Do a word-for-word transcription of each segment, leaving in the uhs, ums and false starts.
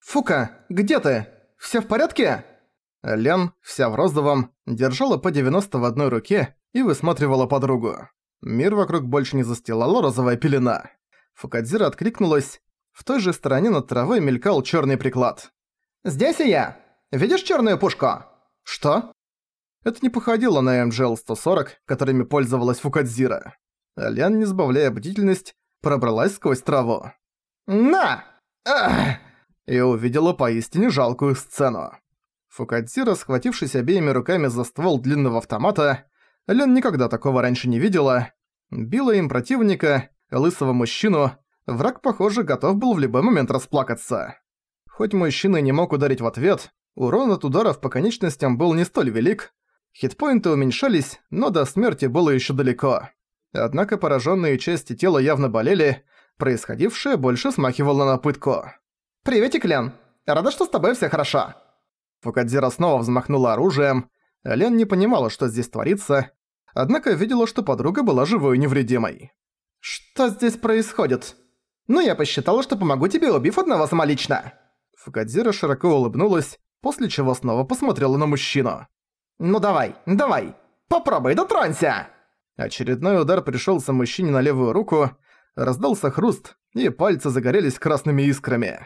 «Фука, где ты? Всё в порядке?» Лен, вся в розовом, держала по девяносто в одной руке и высматривала подругу. Мир вокруг больше не застилала розовая пелена. Фукадзира откликнулась. В той же стороне над травой мелькал чёрный приклад. «Здесь и я! Видишь чёрную пушку?» «Что?» Это не походило на эм джи эл сто сорок, которыми пользовалась Фукадзира. Лен, не сбавляя бдительность, пробралась сквозь траву. «На!» Ах! И увидела поистине жалкую сцену. Фукадзира, схватившись обеими руками за ствол длинного автомата, Лен никогда такого раньше не видела, била им противника, лысого мужчину, враг, похоже, готов был в любой момент расплакаться. Хоть мужчина и не мог ударить в ответ, урон от ударов по конечностям был не столь велик, хитпоинты уменьшались, но до смерти было ещё далеко. Однако поражённые части тела явно болели, происходившее больше смахивало на пытку. «Приветик, Лен! Рада, что с тобой всё хорошо!» Фукадзира снова взмахнула оружием. Лен не понимала, что здесь творится, однако видела, что подруга была живой и невредимой. «Что здесь происходит? Ну, я посчитала, что помогу тебе, убив одного самолично!» Фукадзира широко улыбнулась, после чего снова посмотрела на мужчину. «Ну давай, давай! Попробуй, дотронься!» Очередной удар пришёлся мужчине на левую руку, раздался хруст, и пальцы загорелись красными искрами.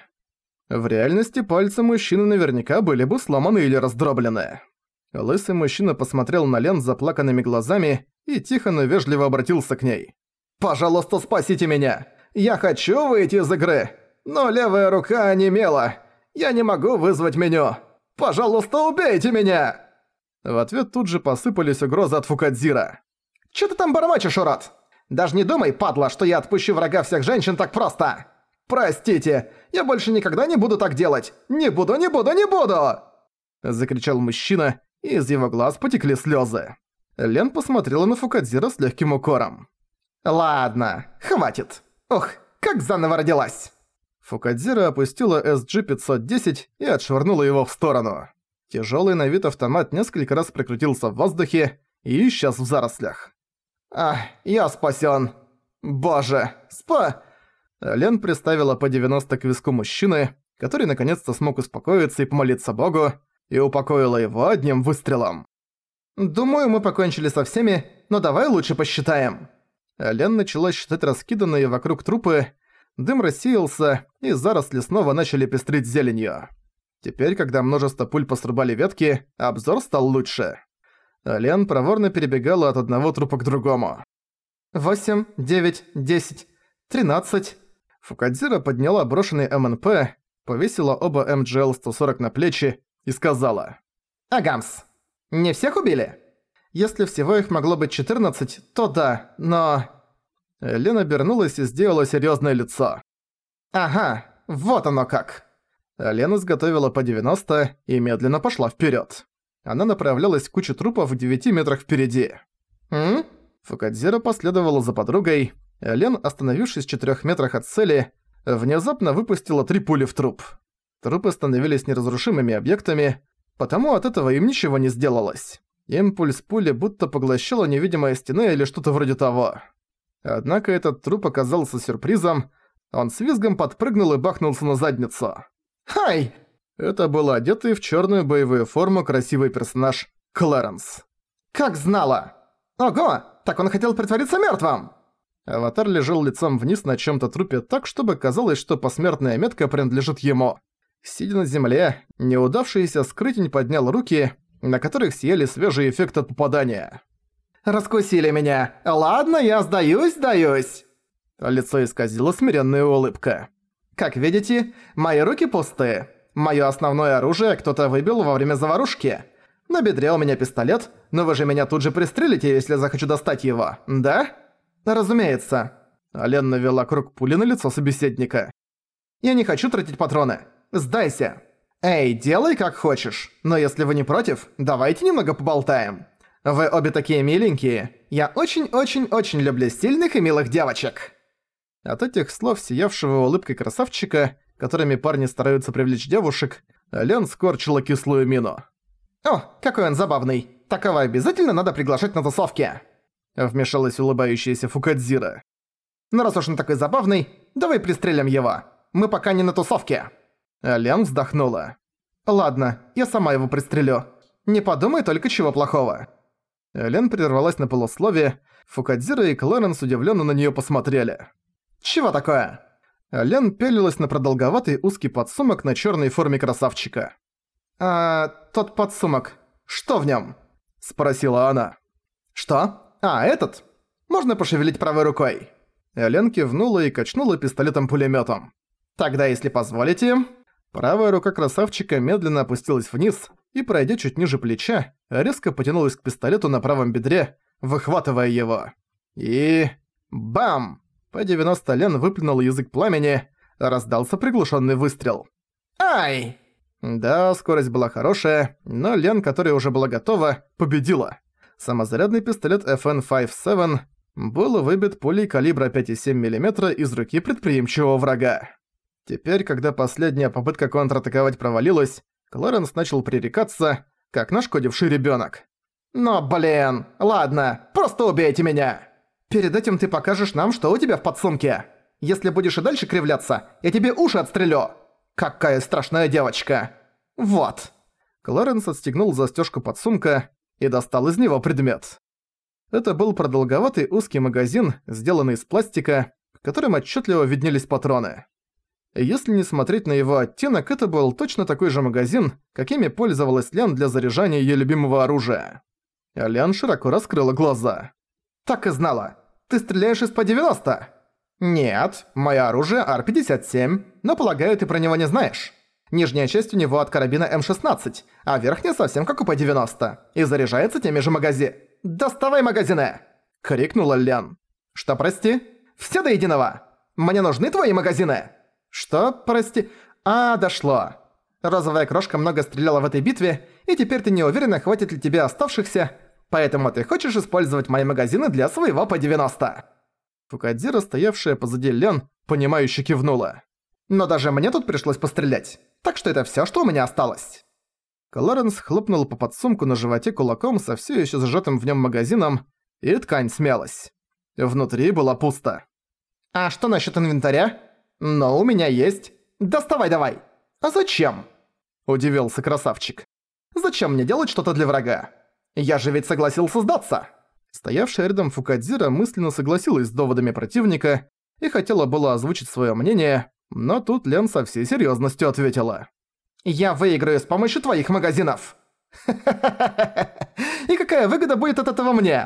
В реальности пальцы мужчины наверняка были бы сломаны или раздроблены. Лысый мужчина посмотрел на Лен с заплаканными глазами и тихо, но вежливо обратился к ней. «Пожалуйста, спасите меня! Я хочу выйти из игры, но левая рука онемела. Я не могу вызвать меню. Пожалуйста, убейте меня!» В ответ тут же посыпались угрозы от Фукадзира. «Чё ты там бормочешь, урод? Даже не думай, падла, что я отпущу врага всех женщин так просто! Простите, я больше никогда не буду так делать! Не буду, не буду, не буду!» Закричал мужчина, и из его глаз потекли слёзы. Лен посмотрела на Фукадзира с лёгким укором. «Ладно, хватит. Ох, как заново родилась!» Фукадзира опустила эс джи пятьсот десять и отшвырнула его в сторону. Тяжёлый на вид автомат несколько раз прокрутился в воздухе и исчез в зарослях. «Ах, я спасён! Боже, спа...» Лен приставила по девяносто к виску мужчины, который наконец-то смог успокоиться и помолиться Богу, и упокоила его одним выстрелом. «Думаю, мы покончили со всеми, но давай лучше посчитаем». Лен начала считать раскиданные вокруг трупы, дым рассеялся, и заросли снова начали пестрить зеленью. Теперь, когда множество пуль посрубали ветки, обзор стал лучше. Лен проворно перебегала от одного трупа к другому. «Восемь, девять, десять, тринадцать...» Фукадзира подняла брошенный эм эн пэ, повесила оба эм джи эл сто сорок на плечи и сказала. «Агамс, не всех убили? Если всего их могло быть четырнадцать, то да, но...» Лен обернулась и сделала серьёзное лицо. «Ага, вот оно как!» Лен изготовила по девяносто и медленно пошла вперёд. Она направлялась к куче трупов в девяти метрах впереди. «М?» Фукадзира последовала за подругой. Лен, остановившись в четырёх метрах от цели, внезапно выпустила три пули в труп. Трупы становились неразрушимыми объектами, потому от этого им ничего не сделалось. Импульс пули будто поглощала невидимая стена или что-то вроде того. Однако этот труп оказался сюрпризом. Он с визгом подпрыгнул и бахнулся на задницу. «Хай!» Это был одетый в чёрную боевую форму красивый персонаж Клэренс. «Как знала! Ого! Так он хотел притвориться мёртвым!» Аватар лежал лицом вниз на чём-то трупе так, чтобы казалось, что посмертная метка принадлежит ему. Сидя на земле, неудавшийся скрытень поднял руки, на которых сияли свежий эффект от попадания. «Раскусили меня! Ладно, я сдаюсь, сдаюсь!» Лицо исказило смиренная улыбка. «Как видите, мои руки пустые. Моё основное оружие кто-то выбил во время заварушки. На бедре у меня пистолет, но вы же меня тут же пристрелите, если захочу достать его, да?» «Разумеется». Лен навела круг пули на лицо собеседника. «Я не хочу тратить патроны. Сдайся. Эй, делай как хочешь, но если вы не против, давайте немного поболтаем. Вы обе такие миленькие. Я очень-очень-очень люблю сильных и милых девочек». От этих слов сиявшего улыбкой красавчика, которыми парни стараются привлечь девушек, Лен скорчила кислую мину. «О, какой он забавный. Такого обязательно надо приглашать на тусовки». Вмешалась улыбающаяся Фукадзира. «Ну раз уж он такой забавный, давай пристрелим его. Мы пока не на тусовке». Лен вздохнула. «Ладно, я сама его пристрелю. Не подумай только чего плохого». Лен прервалась на полусловие. Фукадзира и Клэренс удивленно на нее посмотрели. «Чего такое?» Лен пялилась на продолговатый узкий подсумок на черной форме красавчика. «А, тот подсумок. Что в нем? Спросила она. «Что? А, этот? Можно пошевелить правой рукой?» Лен кивнула и качнула пистолетом-пулемётом. «Тогда, если позволите...» Правая рука красавчика медленно опустилась вниз и, пройдя чуть ниже плеча, резко потянулась к пистолету на правом бедре, выхватывая его. И... бам! По девяносто Лен выплюнул язык пламени, раздался приглушенный выстрел. «Ай!» Да, скорость была хорошая, но Лен, которая уже была готова, победила. Самозарядный пистолет эф эн пятьдесят семь был выбит пулей калибра пять и семь миллиметра из руки предприимчивого врага. Теперь, когда последняя попытка контратаковать провалилась, Клэренс начал пререкаться, как нашкодивший ребёнок. «Но, блин, ладно, просто убейте меня! Перед этим ты покажешь нам, что у тебя в подсумке. Если будешь и дальше кривляться, я тебе уши отстрелю! Какая страшная девочка! Вот!» Клэренс отстегнул застёжку подсумка и достал из него предмет. Это был продолговатый узкий магазин, сделанный из пластика, в котором отчётливо виднелись патроны. Если не смотреть на его оттенок, это был точно такой же магазин, какими пользовалась Лен для заряжания её любимого оружия. Лен широко раскрыла глаза. «Так и знала. Ты стреляешь из пэ девяносто?» «Нет, моё оружие ар пятьдесят семь, но, полагаю, ты про него не знаешь. Нижняя часть у него от карабина эм шестнадцать, а верхняя совсем как у пэ девяносто, и заряжается теми же магази... «Доставай магазины!» — крикнула Лен. «Что, прости? Все до единого! Мне нужны твои магазины!» «Что, прости? А, дошло. Розовая крошка много стреляла в этой битве, и теперь ты не уверена, хватит ли тебе оставшихся, поэтому ты хочешь использовать мои магазины для своего пэ девяносто». Фукадзира, стоявшая позади Лен, понимающе кивнула. «Но даже мне тут пришлось пострелять, так что это всё, что у меня осталось». Клэренс хлопнул по подсумку на животе кулаком со всё ещё зажатым в нём магазином, и ткань смялась. Внутри было пусто. «А что насчёт инвентаря?» «Но у меня есть. Доставай давай!» «А зачем?» – удивился красавчик. «Зачем мне делать что-то для врага? Я же ведь согласился сдаться!» Стоявшая рядом Фукадзира мысленно согласилась с доводами противника и хотела было озвучить своё мнение, но тут Лен со всей серьёзностью ответила. «Я выиграю с помощью твоих магазинов!» «И какая выгода будет от этого мне?»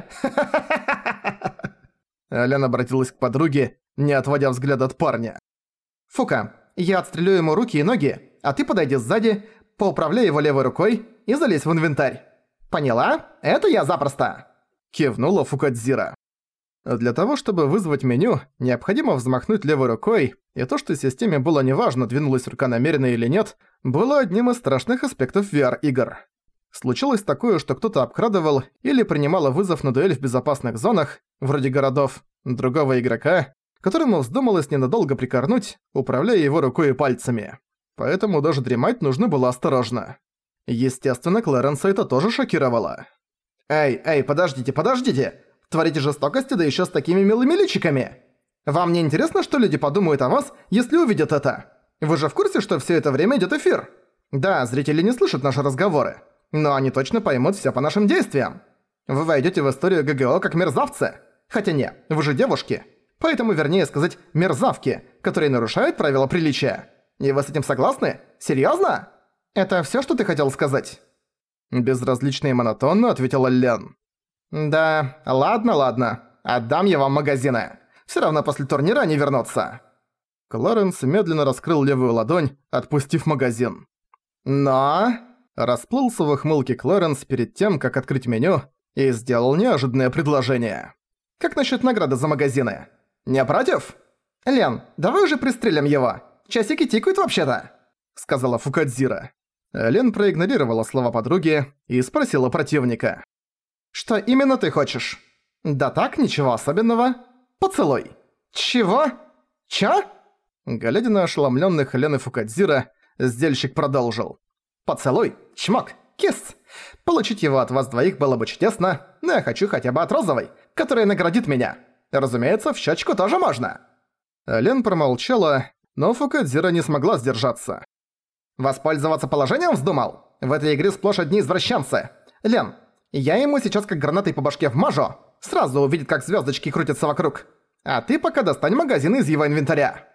Лен обратилась к подруге, не отводя взгляд от парня. «Фука, я отстрелю ему руки и ноги, а ты подойди сзади, поуправляй его левой рукой и залезь в инвентарь. Поняла? Это я запросто!» Кивнула Фукадзира. Для того, чтобы вызвать меню, необходимо взмахнуть левой рукой, и то, что системе было неважно, двинулась рука намеренно или нет, было одним из страшных аспектов ви ар-игр. Случилось такое, что кто-то обкрадывал или принимал вызов на дуэль в безопасных зонах, вроде городов, другого игрока, которому вздумалось ненадолго прикорнуть, управляя его рукой и пальцами. Поэтому даже дремать нужно было осторожно. Естественно, Клэренса это тоже шокировало. «Эй, эй, подождите, подождите! Творите жестокости, да ещё с такими милыми личиками! Вам не интересно, что люди подумают о вас, если увидят это? Вы же в курсе, что всё это время идёт эфир? Да, зрители не слышат наши разговоры, но они точно поймут всё по нашим действиям. Вы войдёте в историю гэ гэ о как мерзавцы. Хотя не, вы же девушки. Поэтому вернее сказать мерзавки, которые нарушают правила приличия. И вы с этим согласны? Серьёзно? Это всё, что ты хотел сказать?» Безразлично и монотонно ответила Лен. «Да, ладно, ладно. Отдам я вам магазины. Всё равно после турнира они вернутся». Клэренс медленно раскрыл левую ладонь, отпустив магазин. «Но...» Расплылся в ухмылке Клэренс перед тем, как открыть меню, и сделал неожиданное предложение. «Как насчёт награды за магазины? Не против?» «Лен, давай уже пристрелим его. Часики тикают вообще-то», — сказала Фукадзира. Лен проигнорировала слова подруги и спросила противника. «Что именно ты хочешь?» «Да так, ничего особенного. Поцелуй». «Чего? Чё?» Глядя на ошеломлённых Лен и Фукадзира, сдельщик продолжил. «Поцелуй, чмок, кисс. Получить его от вас двоих было бы чудесно, но я хочу хотя бы от розовой, которая наградит меня. Разумеется, в щёчку тоже можно». Лен промолчала, но Фукадзира не смогла сдержаться. Воспользоваться положением вздумал? В этой игре сплошь одни извращенцы. Лен, я ему сейчас как гранатой по башке вмажу. Сразу увидит, как звездочки крутятся вокруг. А ты пока достань магазин из его инвентаря.